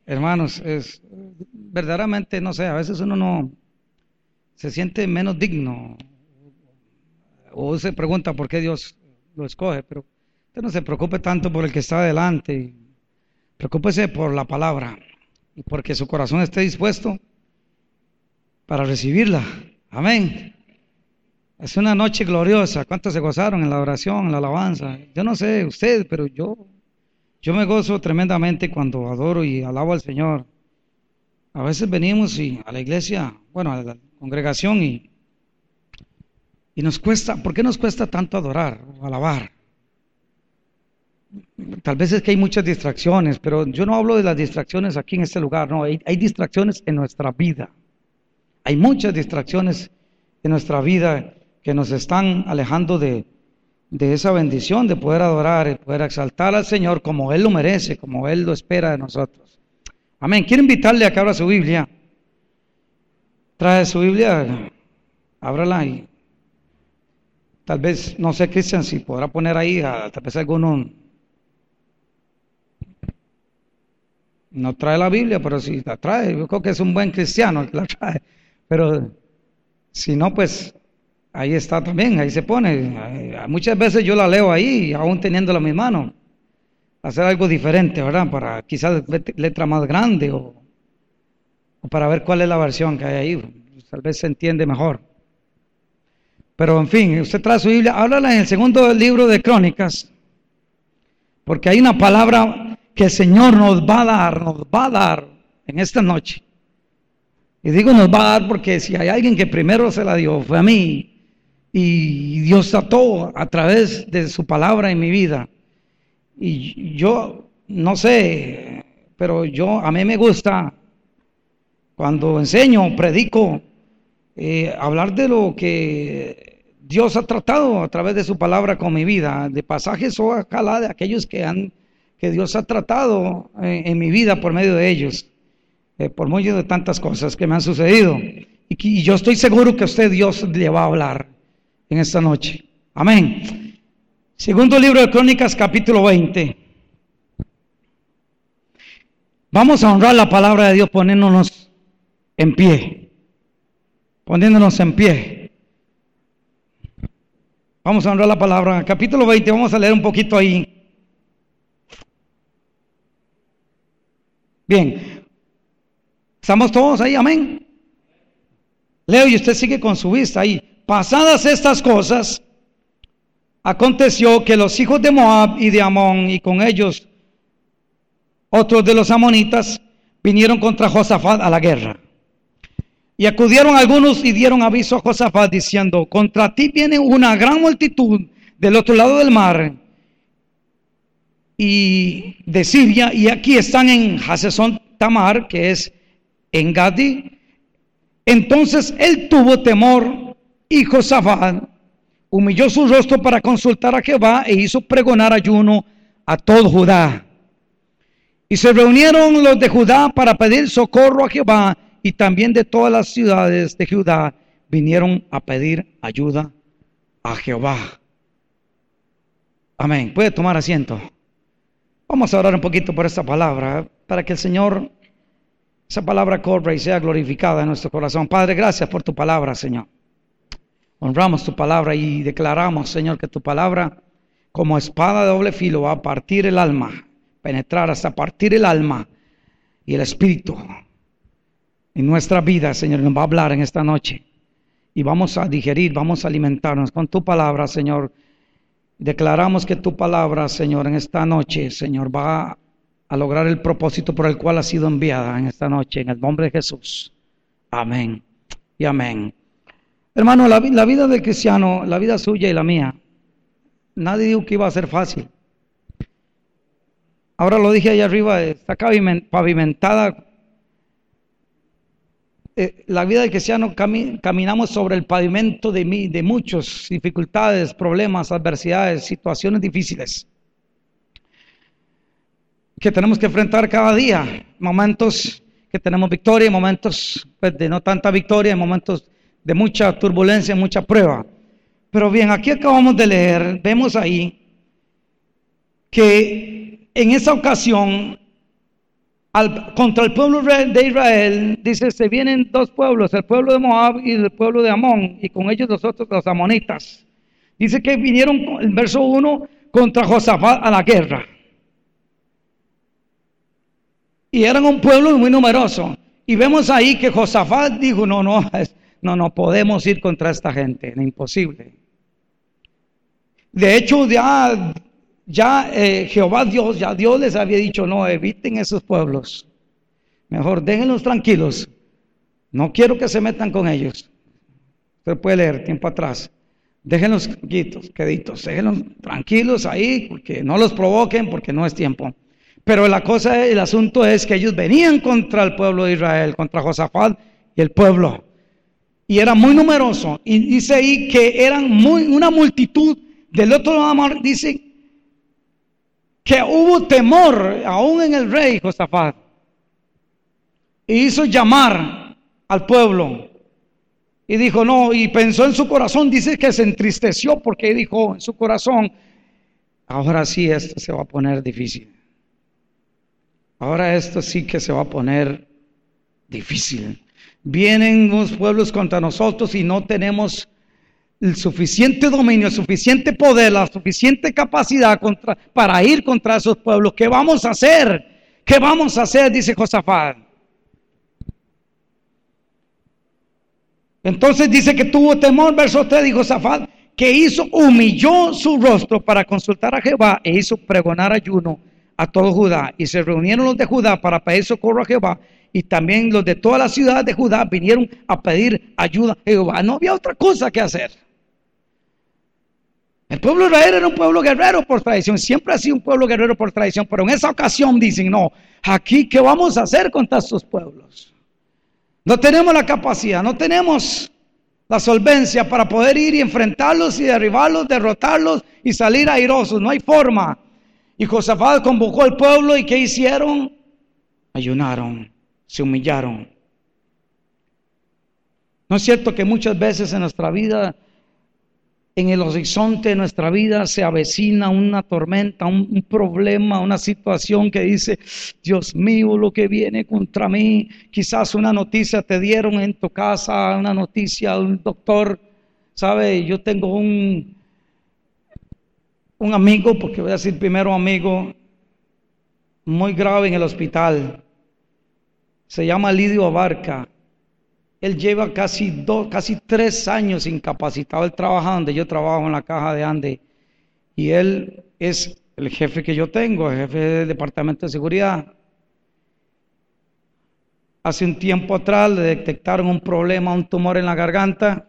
Hermanos, es verdaderamente, no sé, a veces uno no se siente menos digno o se pregunta por qué Dios lo escoge, pero usted no se preocupe tanto por el que está adelante, preocúpese por la palabra y porque su corazón esté dispuesto para recibirla. Amén. Es una noche gloriosa. ¿Cuántos se gozaron en la oración, en la alabanza? Yo no sé usted, pero yo me gozo tremendamente cuando adoro y alabo al Señor. A veces venimos a la iglesia, bueno, a la congregación y nos cuesta, ¿por qué nos cuesta tanto adorar o alabar? Tal vez es que hay muchas distracciones, pero yo no hablo de las distracciones aquí en este lugar, no, hay distracciones en nuestra vida. Hay muchas distracciones en nuestra vida que nos están alejando de esa bendición de poder adorar, de poder exaltar al Señor como Él lo merece, como Él lo espera de nosotros. Amén. Quiero invitarle a que abra su Biblia. Trae su Biblia, ábrala y tal vez, no sé, Cristian, si podrá poner ahí, tal vez alguno no trae la Biblia, pero si la trae, yo creo que es un buen cristiano el que la trae. Pero si no, pues ahí está también, ahí se pone. Muchas veces yo la leo ahí, aún teniéndola en mi mano. Hacer algo diferente, ¿verdad? Para quizás letra más grande o para ver cuál es la versión que hay ahí. Tal vez se entiende mejor. Pero en fin, usted trae su Biblia, háblala en el segundo libro de Crónicas, porque hay una palabra que el Señor nos va a dar en esta noche. Y digo nos va a dar porque si hay alguien que primero se la dio, fue a mí. Y Dios trató a través de su palabra en mi vida. Y yo, no sé, pero a mí me gusta, cuando enseño, predico, hablar de lo que Dios ha tratado a través de su palabra con mi vida, de pasajes o ojalá de aquellos que Dios ha tratado en mi vida por medio de ellos, por medio de tantas cosas que me han sucedido. Y yo estoy seguro que a usted Dios le va a hablar en esta noche. Amén. Segundo libro de Crónicas, capítulo 20. Vamos a honrar la palabra de Dios poniéndonos en pie. Poniéndonos en pie. Vamos a honrar la palabra. Capítulo 20, vamos a leer un poquito ahí. Bien. ¿Estamos todos ahí? Amén. Leo y usted sigue con su vista ahí. Pasadas estas cosas, aconteció que los hijos de Moab y de Amón y con ellos otros de los amonitas vinieron contra Josafat a la guerra. Y acudieron algunos y dieron aviso a Josafat diciendo: contra ti viene una gran multitud del otro lado del mar y de Siria, y aquí están en Hasezón Tamar, que es en Gadi. Entonces él tuvo temor y Josafat humilló su rostro para consultar a Jehová e hizo pregonar ayuno a todo Judá. Y se reunieron los de Judá para pedir socorro a Jehová, y también de todas las ciudades de Judá vinieron a pedir ayuda a Jehová. Amén. Puede tomar asiento. Vamos a orar un poquito por esta palabra, para que el Señor, esa palabra corra y sea glorificada en nuestro corazón. Padre, gracias por tu palabra, Señor. Honramos tu palabra y declaramos, Señor, que tu palabra, como espada de doble filo, va a partir el alma, penetrar hasta partir el alma y el espíritu en nuestra vida, Señor. Nos va a hablar en esta noche y vamos a digerir, vamos a alimentarnos con tu palabra, Señor. Declaramos que tu palabra, Señor, en esta noche, Señor, va a lograr el propósito por el cual ha sido enviada en esta noche, en el nombre de Jesús. Amén y amén. Hermano, la vida del cristiano, la vida suya y la mía, nadie dijo que iba a ser fácil. Ahora lo dije allá arriba, está pavimentada. La vida del cristiano caminamos sobre el pavimento de muchas dificultades, problemas, adversidades, situaciones difíciles que tenemos que enfrentar cada día. Momentos que tenemos victoria, momentos de no tanta victoria, momentos de mucha turbulencia, mucha prueba. Pero bien, aquí acabamos de leer, vemos ahí que en esa ocasión contra el pueblo de Israel, dice, se vienen dos pueblos, el pueblo de Moab y el pueblo de Amón, y con ellos nosotros los amonitas. Dice que vinieron, el verso 1, contra Josafat a la guerra. Y eran un pueblo muy numeroso. Y vemos ahí que Josafat dijo, no podemos ir contra esta gente, es imposible. De hecho, Jehová Dios les había dicho, no, eviten esos pueblos. Mejor déjenlos tranquilos. No quiero que se metan con ellos. Usted puede leer tiempo atrás. Déjenlos queditos, déjenlos tranquilos ahí, porque no los provoquen, porque no es tiempo. Pero el asunto es que ellos venían contra el pueblo de Israel, contra Josafat y el pueblo. Y era muy numeroso. Y dice ahí que eran una multitud. Del otro lado dice que hubo temor aún en el rey Josafat. Y hizo llamar al pueblo. Y dijo, no, y pensó en su corazón, dice que se entristeció porque dijo en su corazón, ahora sí esto se va a poner difícil. Ahora esto sí que se va a poner difícil. Vienen unos pueblos contra nosotros y no tenemos el suficiente dominio, el suficiente poder, la suficiente capacidad para ir contra esos pueblos. ¿Qué vamos a hacer? ¿Qué vamos a hacer? Dice Josafat. Entonces dice que tuvo temor, verso 3, dijo Josafat, que humilló su rostro para consultar a Jehová e hizo pregonar ayuno a todo Judá. Y se reunieron los de Judá para pedir socorro a Jehová, y también los de toda la ciudad de Judá vinieron a pedir ayuda a Jehová. No había otra cosa que hacer. El pueblo de Israel era un pueblo guerrero por tradición, siempre ha sido un pueblo guerrero por tradición, pero en esa ocasión dicen, no, aquí ¿qué vamos a hacer contra estos pueblos? No tenemos la capacidad, no tenemos la solvencia para poder ir y enfrentarlos y derribarlos, derrotarlos y salir airosos, no hay forma. Y Josafat convocó al pueblo, y ¿qué hicieron? Ayunaron, se humillaron. ¿No es cierto que muchas veces en nuestra vida, en el horizonte de nuestra vida, se avecina una tormenta, un problema, una situación que dice, Dios mío, lo que viene contra mí? Quizás una noticia te dieron en tu casa, una noticia, un doctor, ¿sabe? Yo tengo un amigo, porque voy a decir primero amigo, muy grave en el hospital. Se llama Lidio Abarca. Él lleva casi 3 años incapacitado. Él trabaja donde yo trabajo, en la caja de Ande. Y él es el jefe que yo tengo, el jefe del departamento de seguridad. Hace un tiempo atrás le detectaron un problema, un tumor en la garganta.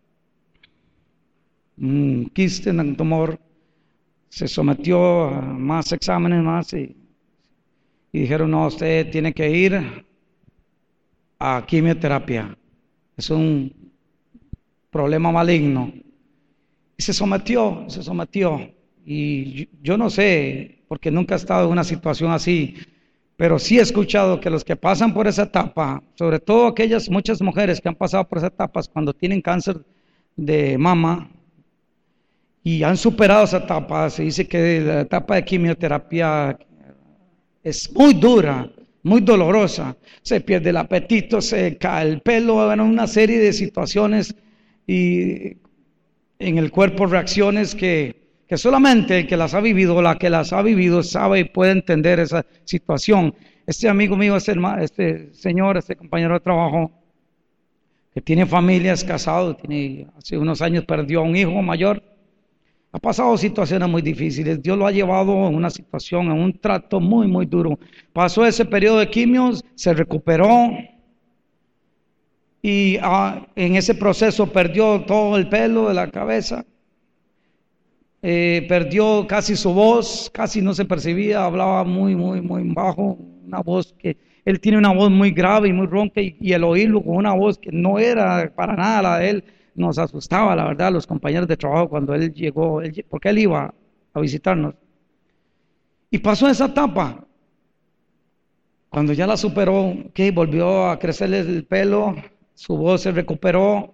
Un quiste en el tumor. Se sometió a más exámenes más y dijeron, no, usted tiene que ir a quimioterapia. Es un problema maligno. Y se sometió. Y yo no sé, porque nunca he estado en una situación así, pero sí he escuchado que los que pasan por esa etapa, sobre todo muchas mujeres que han pasado por esas etapas cuando tienen cáncer de mama, y han superado esa etapa, se dice que la etapa de quimioterapia es muy dura, muy dolorosa. Se pierde el apetito, se cae el pelo, una serie de situaciones y en el cuerpo reacciones que solamente el que las ha vivido o la que las ha vivido sabe y puede entender esa situación. Este amigo mío, este compañero de trabajo, que tiene familia, es casado, hace unos años perdió a un hijo mayor. Ha pasado situaciones muy difíciles. Dios lo ha llevado en una situación, en un trato muy, muy duro. Pasó ese periodo de quimios, se recuperó y en ese proceso perdió todo el pelo de la cabeza. Perdió casi su voz, casi no se percibía, hablaba muy, muy, muy bajo. Una voz que él tiene una voz muy grave y muy ronca, y el oírlo con una voz que no era para nada la de él. Nos asustaba, la verdad, los compañeros de trabajo cuando él llegó, porque él iba a visitarnos. Y pasó esa etapa. Cuando ya la superó, volvió a crecerle el pelo, su voz se recuperó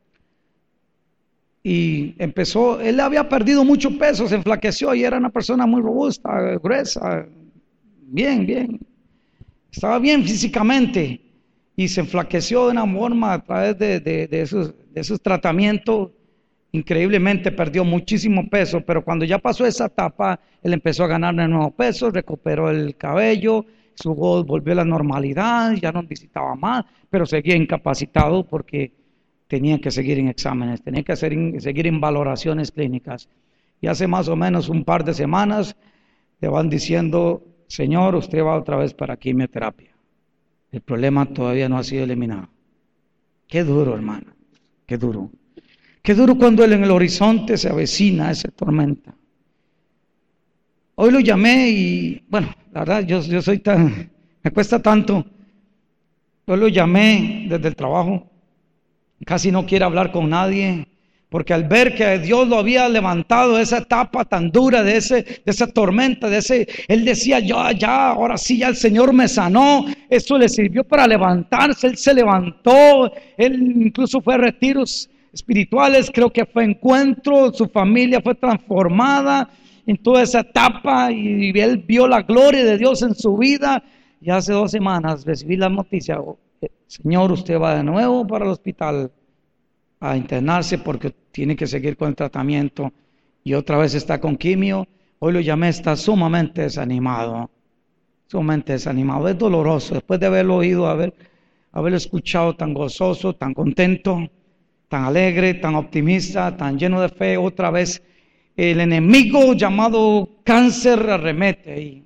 y empezó. Él había perdido mucho peso, se enflaqueció y era una persona muy robusta, gruesa, bien. estaba bien físicamente y se enflaqueció de una forma a través de esos tratamientos. Increíblemente perdió muchísimo peso, pero cuando ya pasó esa etapa, él empezó a ganar de nuevo peso, recuperó el cabello, su voz volvió a la normalidad, ya no visitaba más, pero seguía incapacitado porque tenía que seguir en exámenes, tenía que seguir en valoraciones clínicas. Y hace más o menos un par de semanas le van diciendo: Señor, usted va otra vez para quimioterapia. El problema todavía no ha sido eliminado. Qué duro, hermano, qué duro. Qué duro cuando en el horizonte se avecina esa tormenta. Hoy lo llamé y, bueno, la verdad, yo soy me cuesta tanto. Yo lo llamé desde el trabajo. Casi no quiere hablar con nadie, porque al ver que Dios lo había levantado de esa etapa tan dura, de esa tormenta, él decía: ya, ahora sí, ya el Señor me sanó. Eso le sirvió para levantarse. Él se levantó, él incluso fue a retiros espirituales, creo que fue encuentro, su familia fue transformada en toda esa etapa y él vio la gloria de Dios en su vida. Y hace 2 semanas recibí la noticia: Señor, usted va de nuevo para el hospital a internarse porque tiene que seguir con el tratamiento y otra vez está con quimio. Hoy lo llamé, está sumamente desanimado, es doloroso después de haberlo oído, haberlo escuchado tan gozoso, tan contento, tan alegre, tan optimista, tan lleno de fe. Otra vez el enemigo llamado cáncer arremete. Y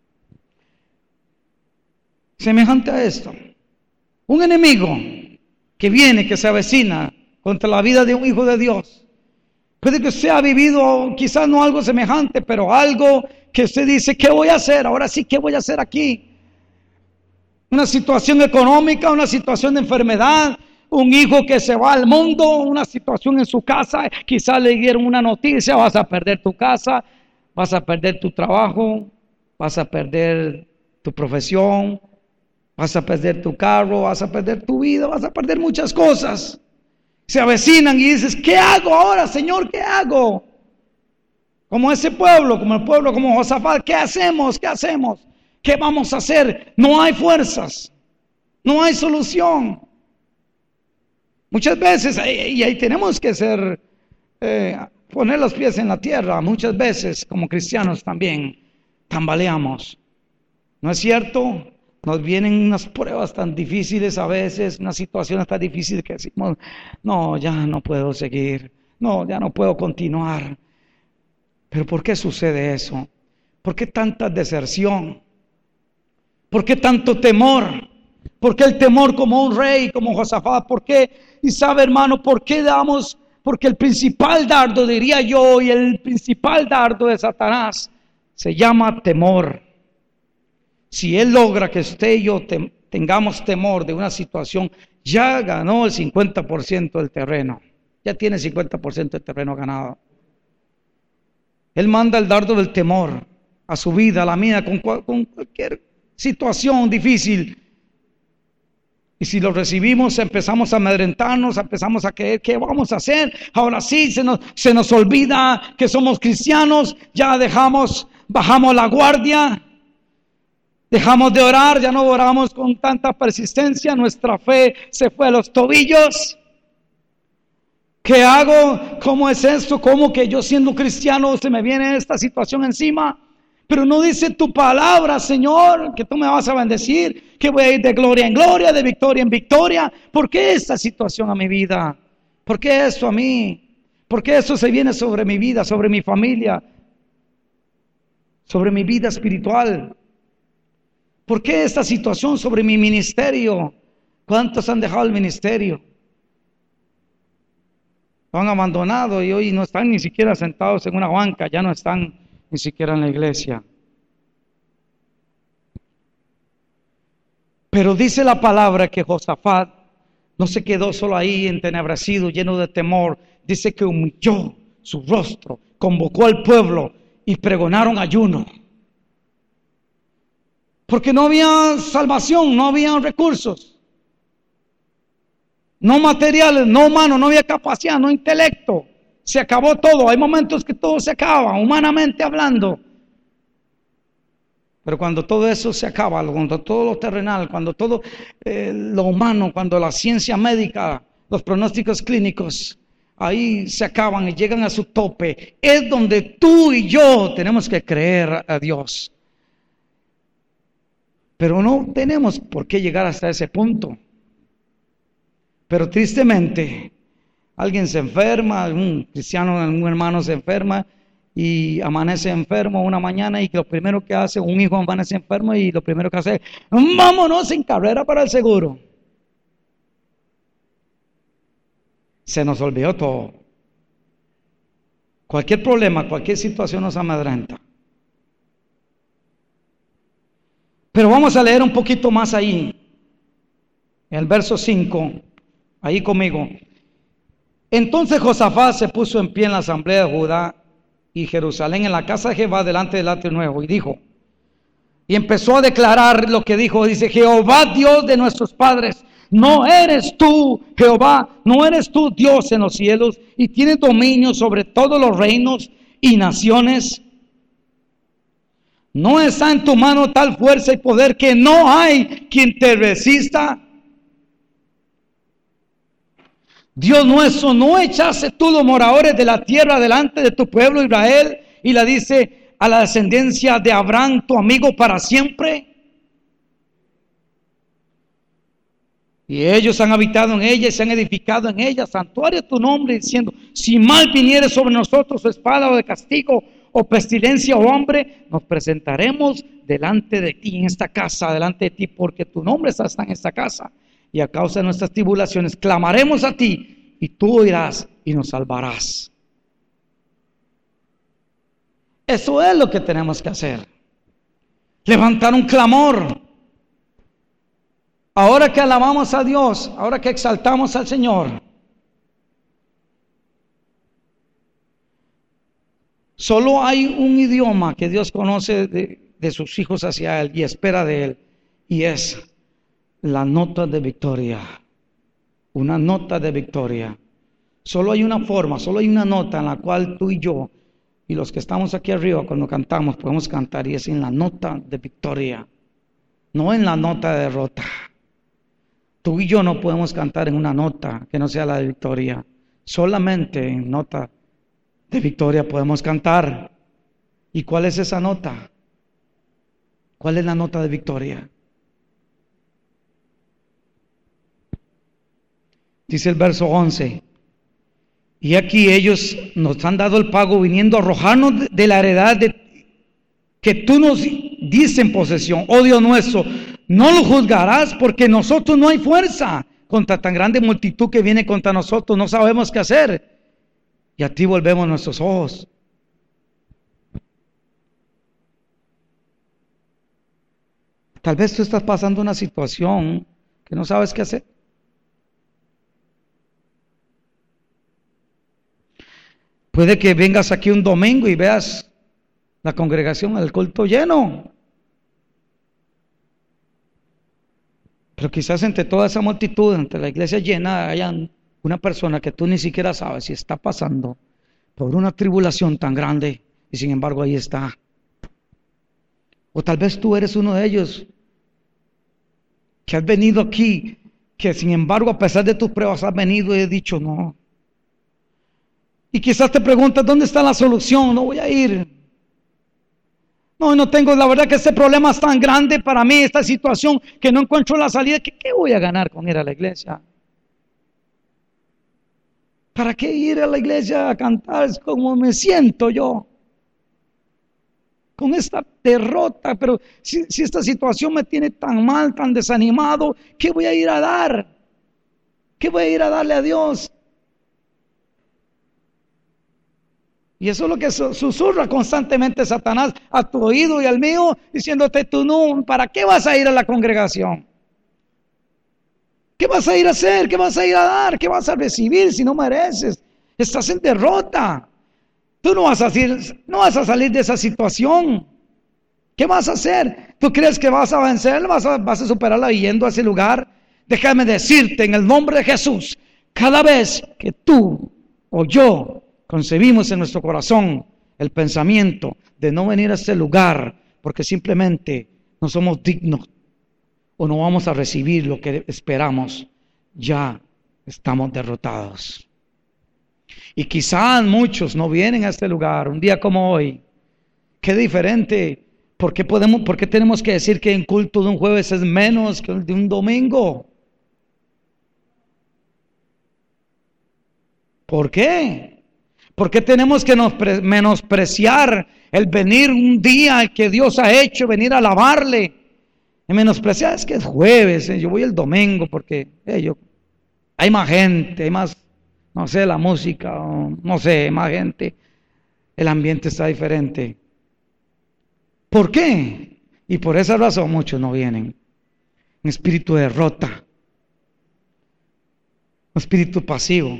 semejante a esto, un enemigo que viene, que se avecina contra la vida de un hijo de Dios. Puede que usted ha vivido quizás no algo semejante, pero algo que usted dice: ¿qué voy a hacer? Ahora sí, ¿qué voy a hacer aquí? Una situación económica, una situación de enfermedad, un hijo que se va al mundo, una situación en su casa, quizás le dieron una noticia: vas a perder tu casa, vas a perder tu trabajo, vas a perder tu profesión, vas a perder tu carro, vas a perder tu vida, vas a perder muchas cosas. Se avecinan y dices: ¿qué hago ahora, Señor? ¿Qué hago? Como ese pueblo, como Josafat, ¿qué hacemos? ¿Qué vamos a hacer? No hay fuerzas, no hay solución. Muchas veces, y ahí tenemos que poner los pies en la tierra. Muchas veces, como cristianos también, tambaleamos. ¿No es cierto? Nos vienen unas pruebas tan difíciles a veces, unas situaciones tan difíciles que decimos: no, ya no puedo seguir, no, ya no puedo continuar. Pero ¿por qué sucede eso? ¿Por qué tanta deserción? ¿Por qué tanto temor? ¿Por qué el temor como un rey, como Josafat? ¿Por qué? Y sabe, hermano, ¿por qué damos? Porque el principal dardo, diría yo, y el principal dardo de Satanás se llama temor. Si él logra que usted y yo tengamos temor de una situación, ya ganó el 50% del terreno. Ya tiene 50% del terreno ganado. Él manda el dardo del temor a su vida, a la mía, con cualquier situación difícil. Y si lo recibimos, empezamos a amedrentarnos, empezamos a creer: ¿qué vamos a hacer? Ahora sí, se nos olvida que somos cristianos, ya bajamos la guardia, dejamos de orar, ya no oramos con tanta persistencia, nuestra fe se fue a los tobillos. ¿Qué hago? ¿Cómo es esto? ¿Cómo que yo, siendo cristiano, se me viene esta situación encima? Pero no dice tu palabra, Señor, que tú me vas a bendecir, que voy a ir de gloria en gloria, de victoria en victoria. ¿Por qué esta situación a mi vida? ¿Por qué esto a mí? ¿Por qué esto se viene sobre mi vida, sobre mi familia, sobre mi vida espiritual? ¿Por qué esta situación sobre mi ministerio? ¿Cuántos han dejado el ministerio? Lo han abandonado y hoy no están ni siquiera sentados en una banca, ya no están ni siquiera en la iglesia. Pero dice la palabra que Josafat no se quedó solo ahí entenebrecido, lleno de temor. Dice que humilló su rostro, convocó al pueblo y pregonaron ayuno. Porque no había salvación, no había recursos. No materiales, no humanos, no había capacidad, no intelecto. Se acabó todo. Hay momentos que todo se acaba, humanamente hablando. Pero cuando todo eso se acaba, cuando todo lo terrenal, cuando todo lo humano, cuando la ciencia médica, los pronósticos clínicos, ahí se acaban y llegan a su tope, es donde tú y yo tenemos que creer a Dios. Pero no tenemos por qué llegar hasta ese punto. Pero tristemente, alguien se enferma, un cristiano, un hermano se enferma y amanece enfermo una mañana, y lo primero que hace, un hijo amanece enfermo y lo primero que hace, vámonos en carrera para el seguro. Se nos olvidó todo. Cualquier problema, cualquier situación nos amedrenta. Pero vamos a leer un poquito más ahí, en el verso 5, ahí conmigo. Entonces Josafat se puso en pie en la asamblea de Judá y Jerusalén, en la casa de Jehová, delante del atrio nuevo, y dijo, y empezó a declarar lo que dijo, dice, Jehová Dios de nuestros padres, no eres tú, Jehová, no eres tú Dios en los cielos, y tienes dominio sobre todos los reinos y naciones. ¿No está en tu mano tal fuerza y poder que no hay quien te resista? Dios nuestro, ¿no echaste tú los moradores de la tierra delante de tu pueblo Israel? Y la dice a la descendencia de Abraham, tu amigo para siempre. Y ellos han habitado en ella y se han edificado en ella santuario a tu nombre, diciendo, si mal viniere sobre nosotros espada o de castigo, o pestilencia o hambre, nos presentaremos delante de ti en esta casa, delante de ti, porque tu nombre está en esta casa, y a causa de nuestras tribulaciones clamaremos a ti, y tú oirás y nos salvarás. Eso es lo que tenemos que hacer, levantar un clamor. Ahora que alabamos a Dios, ahora que exaltamos al Señor, solo hay un idioma que Dios conoce de sus hijos hacia Él y espera de Él, y es la nota de victoria. Una nota de victoria. Solo hay una forma, solo hay una nota en la cual tú y yo y los que estamos aquí arriba cuando cantamos podemos cantar, y es en la nota de victoria, no en la nota de derrota. Tú y yo no podemos cantar en una nota que no sea la de victoria. Solamente en nota de victoria podemos cantar. ¿Y cuál es esa nota? ¿Cuál es la nota de victoria? Dice el verso 11. Y aquí ellos nos han dado el pago viniendo a arrojarnos de la heredad que tú nos diste en posesión. Oh Dios nuestro, no lo juzgarás, porque nosotros no hay fuerza contra tan grande multitud que viene contra nosotros. No sabemos qué hacer. Y a ti volvemos nuestros ojos. Tal vez tú estás pasando una situación que no sabes qué hacer. Puede que vengas aquí un domingo y veas la congregación, el culto lleno. Pero quizás entre toda esa multitud, entre la iglesia llena, haya una persona que tú ni siquiera sabes si está pasando por una tribulación tan grande, y sin embargo ahí está. O tal vez tú eres uno de ellos que has venido aquí, que sin embargo a pesar de tus pruebas has venido y has dicho no. Y quizás te preguntas, ¿dónde está la solución? No voy a ir. No tengo, la verdad que este problema es tan grande para mí, esta situación, que no encuentro la salida. ¿Qué voy a ganar con ir a la iglesia? ¿Para qué ir a la iglesia a cantar? Es como me siento yo con esta derrota. Pero si esta situación me tiene tan mal, tan desanimado, ¿qué voy a ir a dar? ¿Qué voy a ir a darle a Dios? Y eso es lo que susurra constantemente Satanás a tu oído y al mío, diciéndote tú no, ¿para qué vas a ir a la congregación? ¿Qué vas a ir a hacer? ¿Qué vas a ir a dar? ¿Qué vas a recibir si no mereces? Estás en derrota. Tú no vas a salir de esa situación. ¿Qué vas a hacer? ¿Tú crees que vas a vencer? ¿Vas a superarla yendo a ese lugar? Déjame decirte en el nombre de Jesús, cada vez que tú o yo concebimos en nuestro corazón el pensamiento de no venir a este lugar porque simplemente no somos dignos o no vamos a recibir lo que esperamos, ya estamos derrotados. Y quizás muchos no vienen a este lugar un día como hoy. Qué diferente. ¿Por qué tenemos que decir que el culto de un jueves es menos que el de un domingo? ¿Por qué? ¿Por qué tenemos que menospreciar el venir un día que Dios ha hecho, venir a alabarle? Y menospreciar es que es jueves, yo voy el domingo porque hay más gente, hay más, no sé, la música, no sé, más gente, el ambiente está diferente. ¿Por qué? Y por esa razón muchos no vienen. Un espíritu de derrota, un espíritu pasivo.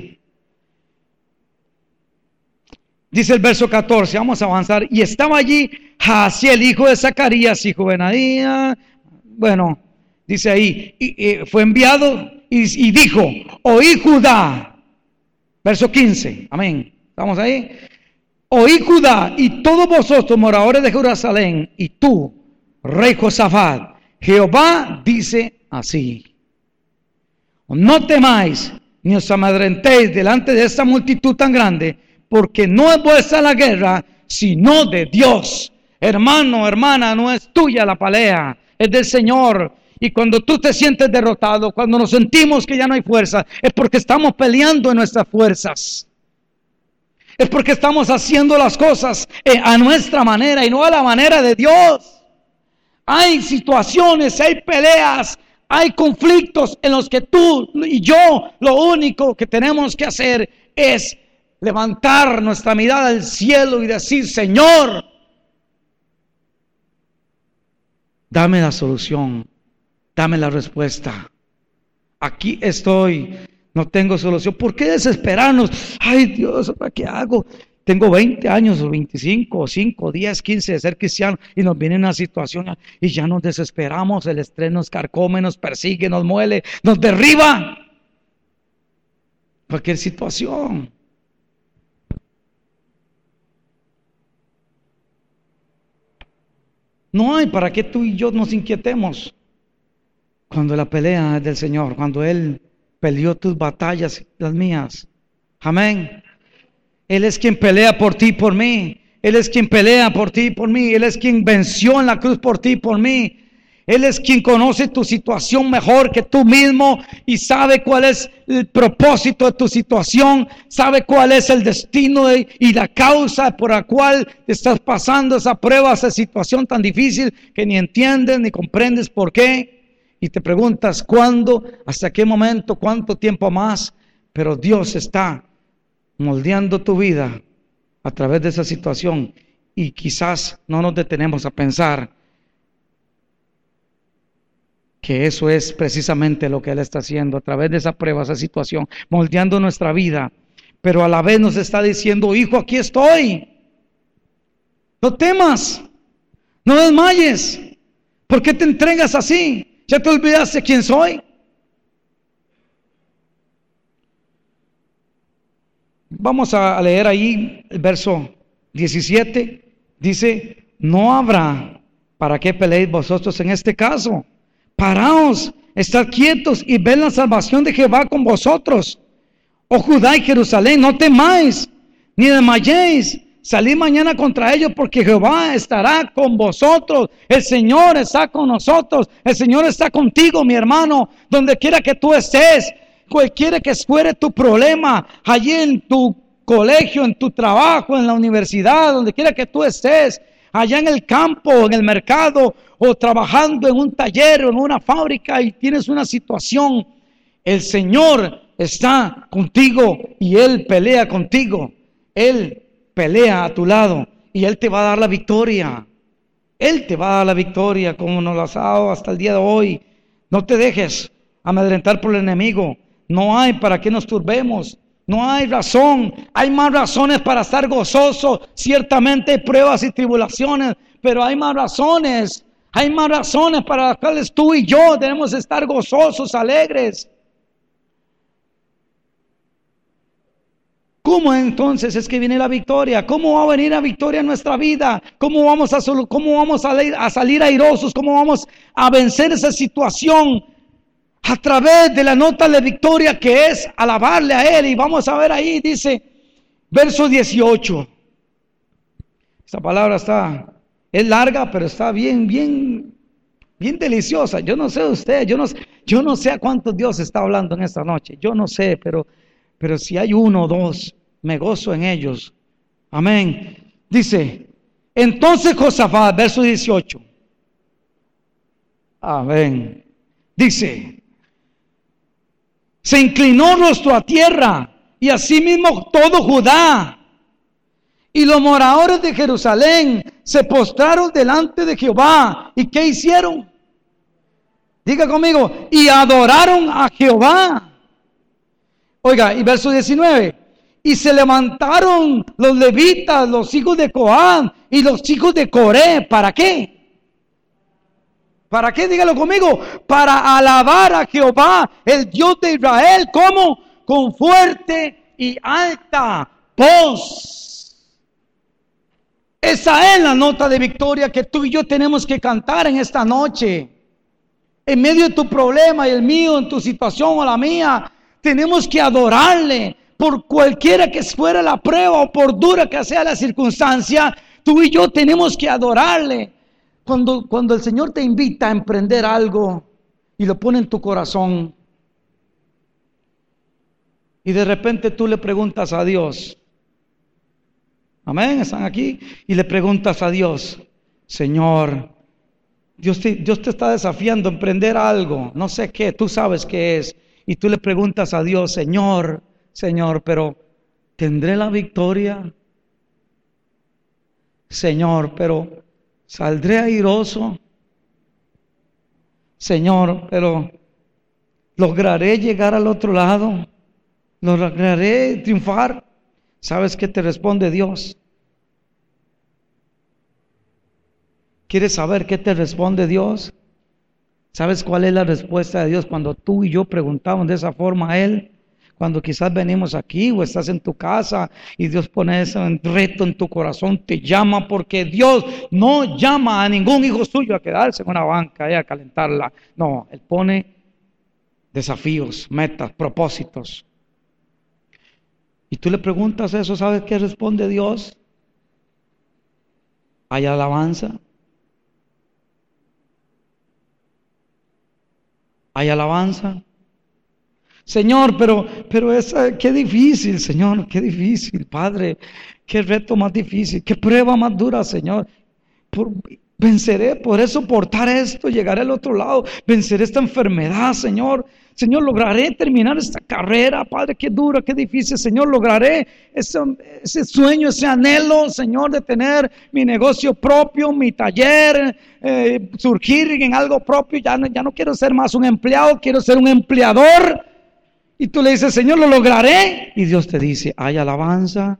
Dice el verso 14, vamos a avanzar. Y estaba allí Jaasiel, hijo de Zacarías, hijo de Benadía. Bueno, dice ahí, fue enviado y dijo, oí Judá. Verso 15, amén. ¿Estamos ahí? Oí Judá y todos vosotros moradores de Jerusalén y tú, rey Josafat, Jehová dice así. No temáis ni os amedrentéis delante de esta multitud tan grande, porque no es vuestra la guerra, sino de Dios. Hermano, hermana, no es tuya la pelea, es del Señor. Y cuando tú te sientes derrotado, cuando nos sentimos que ya no hay fuerza, es porque estamos peleando en nuestras fuerzas. Es porque estamos haciendo las cosas a nuestra manera y no a la manera de Dios. Hay situaciones, hay peleas, hay conflictos en los que tú y yo lo único que tenemos que hacer es levantar nuestra mirada al cielo y decir, Señor, dame la solución, dame la respuesta. Aquí estoy, no tengo solución. ¿Por qué desesperarnos? Ay Dios, ¿para qué hago? Tengo 20 años o 25 o 5, 10, 15 de ser cristiano y nos viene una situación y ya nos desesperamos, el estrés nos carcome, nos persigue, nos muele, nos derriba. Cualquier situación. No hay para qué tú y yo nos inquietemos cuando la pelea es del Señor, cuando Él peleó tus batallas, las mías. Amén. Él es quien pelea por ti y por mí. Él es quien pelea por ti y por mí. Él es quien venció en la cruz por ti y por mí. Él es quien conoce tu situación mejor que tú mismo y sabe cuál es el propósito de tu situación, sabe cuál es el destino y la causa por la cual estás pasando esa prueba, esa situación tan difícil que ni entiendes ni comprendes por qué. Y te preguntas cuándo, hasta qué momento, cuánto tiempo más, pero Dios está moldeando tu vida a través de esa situación y quizás no nos detenemos a pensar que eso es precisamente lo que Él está haciendo a través de esa prueba, esa situación, moldeando nuestra vida, pero a la vez nos está diciendo, hijo, aquí estoy, no temas, no desmayes, ¿por qué te entregas así? ¿Ya te olvidaste quién soy? Vamos a leer ahí el verso 17, dice, no habrá para qué peleéis vosotros en este caso. Paraos, estad quietos y ved la salvación de Jehová con vosotros. Oh Judá y Jerusalén, no temáis, ni desmayéis. Salid mañana contra ellos, porque Jehová estará con vosotros. El Señor está con nosotros. El Señor está contigo, mi hermano, donde quiera que tú estés. Cualquiera que fuere tu problema, allí en tu colegio, en tu trabajo, en la universidad, donde quiera que tú estés, allá en el campo, en el mercado, o trabajando en un taller o en una fábrica y tienes una situación, el Señor está contigo y Él pelea contigo. Él pelea a tu lado y Él te va a dar la victoria. Él te va a dar la victoria como nos la ha dado hasta el día de hoy. No te dejes amedrentar por el enemigo. No hay para qué nos turbemos. No hay razón. Hay más razones para estar gozoso. Ciertamente hay pruebas y tribulaciones, pero hay más razones. Hay más razones para las cuales tú y yo debemos estar gozosos, alegres. ¿Cómo entonces es que viene la victoria? ¿Cómo va a venir la victoria en nuestra vida? ¿Cómo vamos a salir airosos? ¿Cómo vamos a vencer esa situación? A través de la nota de victoria, que es alabarle a Él. Y vamos a ver ahí, dice, verso 18. Esta palabra es larga, pero está bien deliciosa. Yo no sé usted, yo no sé a cuántos Dios está hablando en esta noche. Yo no sé, pero si hay uno o dos, me gozo en ellos. Amén. Dice, entonces Josafat, verso 18. Amén. Dice, se inclinó rostro a tierra, y asimismo todo Judá. Y los moradores de Jerusalén se postraron delante de Jehová. ¿Y qué hicieron? Diga conmigo, y adoraron a Jehová. Oiga, y verso 19. Y se levantaron los levitas, los hijos de Coán y los hijos de Coré. ¿Para qué? ¿Para qué? Dígalo conmigo. Para alabar a Jehová, el Dios de Israel. ¿Cómo? Con fuerte y alta voz. Esa es la nota de victoria que tú y yo tenemos que cantar en esta noche. En medio de tu problema y el mío, en tu situación o la mía, tenemos que adorarle. Por cualquiera que fuera la prueba o por dura que sea la circunstancia, tú y yo tenemos que adorarle. Cuando el Señor te invita a emprender algo y lo pone en tu corazón, y de repente tú le preguntas a Dios, amén, están aquí, y le preguntas a Dios, Señor, Dios te está desafiando a emprender algo, no sé qué, tú sabes qué es, y tú le preguntas a Dios, Señor, pero ¿tendré la victoria? Señor, pero ¿saldré airoso? Señor, pero ¿lograré llegar al otro lado? ¿Lograré triunfar? ¿Sabes qué te responde Dios? ¿Quieres saber qué te responde Dios? ¿Sabes cuál es la respuesta de Dios cuando tú y yo preguntamos de esa forma a Él? Cuando quizás venimos aquí o estás en tu casa y Dios pone ese reto en tu corazón, te llama, porque Dios no llama a ningún hijo suyo a quedarse en una banca y a calentarla. No, Él pone desafíos, metas, propósitos. Y tú le preguntas eso, ¿sabes qué responde Dios? ¿Hay alabanza? ¿Hay alabanza? Señor, pero qué difícil, Señor, qué difícil, Padre, qué reto más difícil, qué prueba más dura, Señor. Venceré, podré soportar esto, llegaré al otro lado, venceré esta enfermedad, Señor. Señor, lograré terminar esta carrera, Padre, qué dura, qué difícil, Señor, lograré ese sueño, ese anhelo, Señor, de tener mi negocio propio, mi taller, surgir en algo propio. Ya no quiero ser más un empleado, quiero ser un empleador. Y tú le dices, Señor, lo lograré. Y Dios te dice, ¿hay alabanza?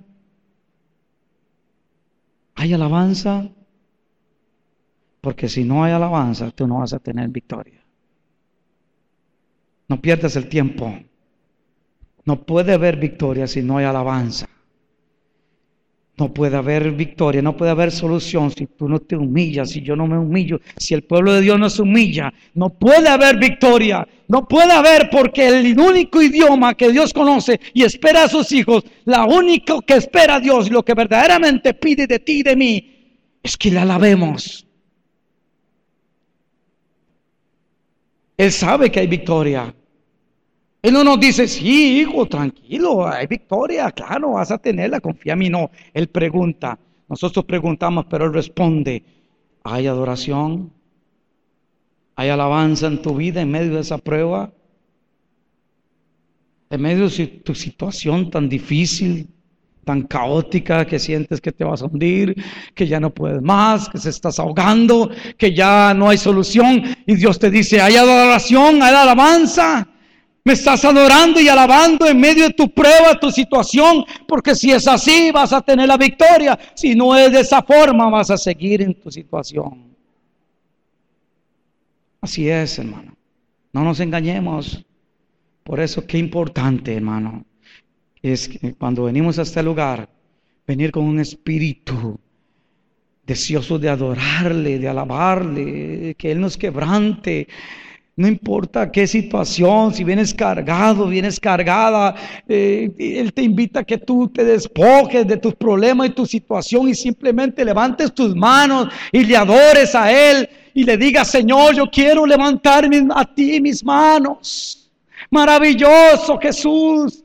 ¿Hay alabanza? Porque si no hay alabanza, tú no vas a tener victoria. No pierdas el tiempo. No puede haber victoria si no hay alabanza. No puede haber victoria, no puede haber solución si tú no te humillas, si yo no me humillo, si el pueblo de Dios no se humilla. No puede haber victoria, no puede haber, porque el único idioma que Dios conoce y espera a sus hijos, la única que espera a Dios, lo que verdaderamente pide de ti y de mí, es que le alabemos. Él sabe que hay victoria. Él no nos dice, sí, hijo, tranquilo, hay victoria, claro, vas a tenerla, confía en mí. No, Él pregunta, nosotros preguntamos, pero Él responde, ¿hay adoración? ¿Hay alabanza en tu vida en medio de esa prueba? En medio de tu situación tan difícil, tan caótica, que sientes que te vas a hundir, que ya no puedes más, que se estás ahogando, que ya no hay solución, y Dios te dice, ¿hay adoración? ¿Hay alabanza? Me estás adorando y alabando en medio de tu prueba, tu situación, porque si es así vas a tener la victoria. Si no es de esa forma, vas a seguir en tu situación. Así es, hermano. No nos engañemos. Por eso qué importante, hermano, es que cuando venimos a este lugar, venir con un espíritu deseoso de adorarle, de alabarle, que Él nos quebrante. No importa qué situación, si vienes cargado, vienes cargada, Él te invita a que tú te despojes de tus problemas y tu situación y simplemente levantes tus manos y le adores a Él y le digas: Señor, yo quiero levantar a ti mis manos. Maravilloso Jesús.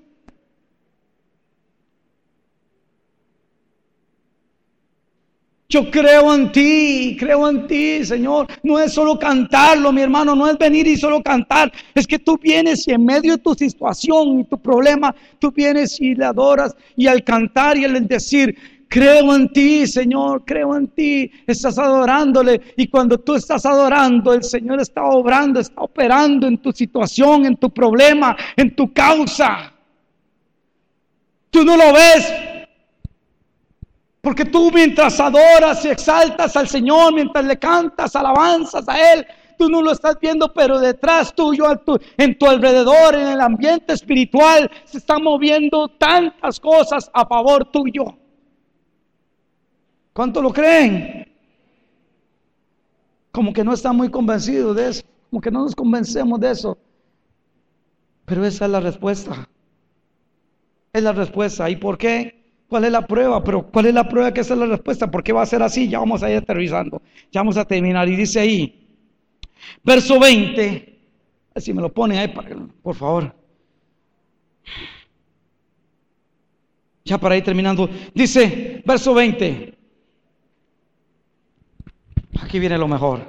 Yo creo en ti, Señor. No es solo cantarlo, mi hermano, no es venir y solo cantar. Es que tú vienes y en medio de tu situación y tu problema, tú vienes y le adoras. Y al cantar y al decir: creo en ti, Señor, creo en ti, estás adorándole. Y cuando tú estás adorando, el Señor está obrando, está operando en tu situación, en tu problema, en tu causa. Tú no lo ves, porque tú, mientras adoras y exaltas al Señor, mientras le cantas alabanzas a Él, tú no lo estás viendo, pero detrás tuyo, en tu alrededor, en el ambiente espiritual, se están moviendo tantas cosas a favor tuyo. ¿Cuánto lo creen? Como que no están muy convencidos de eso, como que no nos convencemos de eso. Pero esa es la respuesta. Es la respuesta. ¿Y por qué? ¿Cuál es la prueba? Pero ¿cuál es la prueba que esa es la respuesta? ¿Por qué va a ser así? Ya vamos a ir aterrizando. Ya vamos a terminar. Y dice ahí, verso 20. Si me lo ponen ahí, por favor. Ya para ir terminando. Dice, verso 20. Aquí viene lo mejor.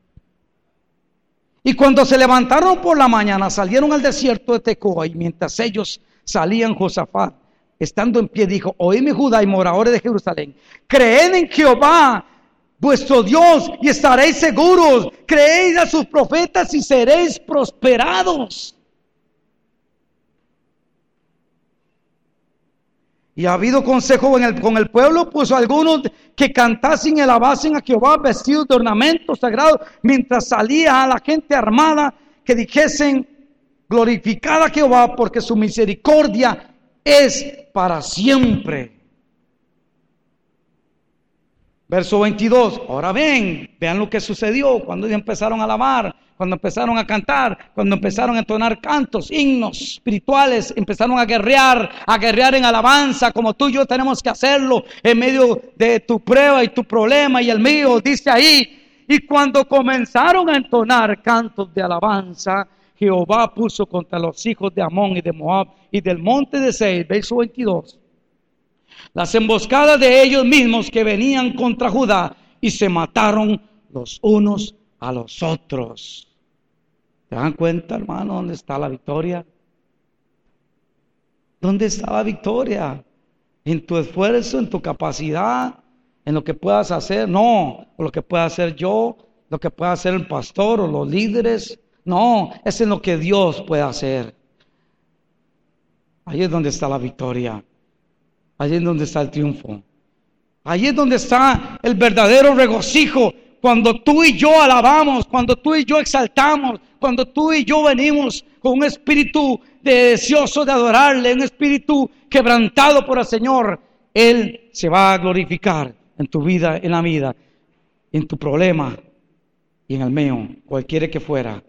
Y cuando se levantaron por la mañana, salieron al desierto de Tecoa. Y mientras ellos salían, Josafat, estando en pie, dijo: oídme, Judá y moradores de Jerusalén, creed en Jehová vuestro Dios y estaréis seguros. Creed a sus profetas y seréis prosperados. Y ha habido consejo con el pueblo, pues algunos que cantasen y alabasen a Jehová vestidos de ornamentos sagrados, mientras salía a la gente armada, que dijesen: glorificad a Jehová, porque su misericordia es para siempre. Verso 22. Ahora vean lo que sucedió cuando ellos empezaron a alabar, cuando empezaron a cantar, cuando empezaron a entonar cantos, himnos espirituales, empezaron a guerrear en alabanza, como tú y yo tenemos que hacerlo en medio de tu prueba y tu problema y el mío. Dice ahí: y cuando comenzaron a entonar cantos de alabanza, Jehová puso contra los hijos de Amón y de Moab y del monte de Seir, verso 22, las emboscadas de ellos mismos que venían contra Judá, y se mataron los unos a los otros. ¿Se dan cuenta, hermano, dónde está la victoria? ¿Dónde está la victoria? ¿En tu esfuerzo, en tu capacidad, en lo que puedas hacer? No, o lo que pueda hacer yo, lo que pueda hacer el pastor o los líderes. No, es en lo que Dios puede hacer. Ahí es donde está la victoria. Ahí es donde está el triunfo. Ahí es donde está el verdadero regocijo. Cuando tú y yo alabamos, cuando tú y yo exaltamos, cuando tú y yo venimos con un espíritu deseoso de adorarle, un espíritu quebrantado por el Señor, Él se va a glorificar en tu vida, en la vida, en tu problema y en el mío, cualquiera que fuera.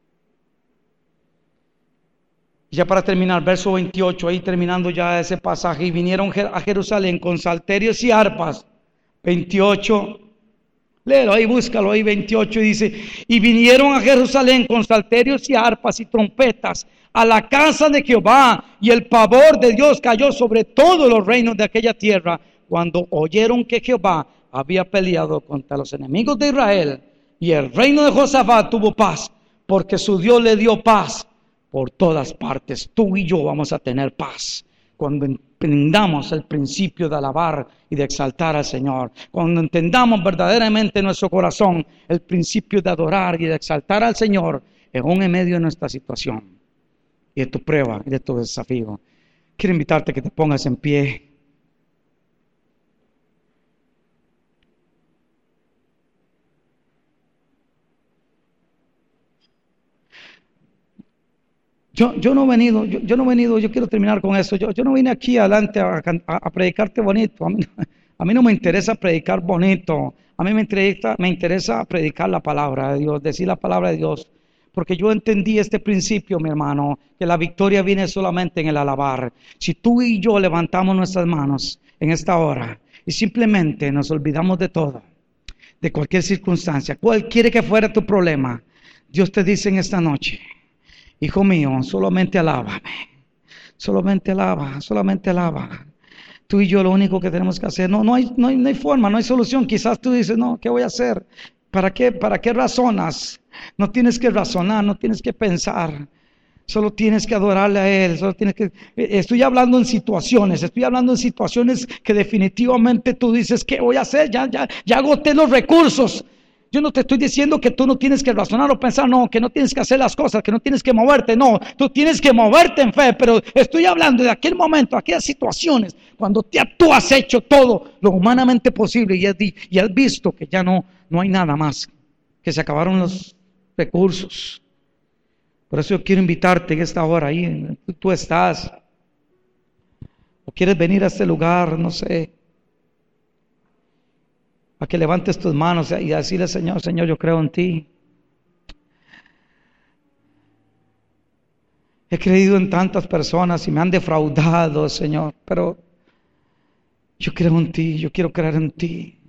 Ya para terminar, verso 28, ahí terminando ya ese pasaje: y vinieron a Jerusalén con salterios y arpas. 28, léelo ahí, búscalo ahí, 28, y dice: y vinieron a Jerusalén con salterios y arpas y trompetas a la casa de Jehová, y el pavor de Dios cayó sobre todos los reinos de aquella tierra, cuando oyeron que Jehová había peleado contra los enemigos de Israel. Y el reino de Josafat tuvo paz, porque su Dios le dio paz por todas partes. Tú y yo vamos a tener paz cuando entendamos el principio de alabar y de exaltar al Señor. Cuando entendamos verdaderamente en nuestro corazón el principio de adorar y de exaltar al Señor, aún en medio de nuestra situación y de tu prueba y de tu desafío. Quiero invitarte a que te pongas en pie. Yo no he venido, yo no he venido, yo quiero terminar con esto. Yo no vine aquí adelante a predicarte bonito. A mí no me interesa predicar bonito. A mí me interesa predicar la palabra de Dios, decir la palabra de Dios. Porque yo entendí este principio, mi hermano, que la victoria viene solamente en el alabar. Si tú y yo levantamos nuestras manos en esta hora y simplemente nos olvidamos de todo, de cualquier circunstancia, cualquiera que fuera tu problema, Dios te dice en esta noche: hijo mío, solamente alábame, solamente alaba, solamente alaba. Tú y yo lo único que tenemos que hacer, no hay forma, no hay solución. Quizás tú dices, no, ¿qué voy a hacer? ¿Para qué razonas? No tienes que razonar, no tienes que pensar. Solo tienes que adorarle a Él. Estoy hablando en situaciones que definitivamente tú dices, ¿qué voy a hacer? Ya agoté los recursos. Yo no te estoy diciendo que tú no tienes que razonar o pensar, no, que no tienes que hacer las cosas, que no tienes que moverte, no, tú tienes que moverte en fe, pero estoy hablando de aquel momento, aquellas situaciones, cuando tú has hecho todo lo humanamente posible y has visto que ya no hay nada más, que se acabaron los recursos. Por eso yo quiero invitarte en esta hora, ahí tú estás, o quieres venir a este lugar, no sé, a que levantes tus manos y decirle: Señor, Señor, yo creo en ti. He creído en tantas personas y me han defraudado, Señor, pero yo creo en ti, yo quiero creer en ti.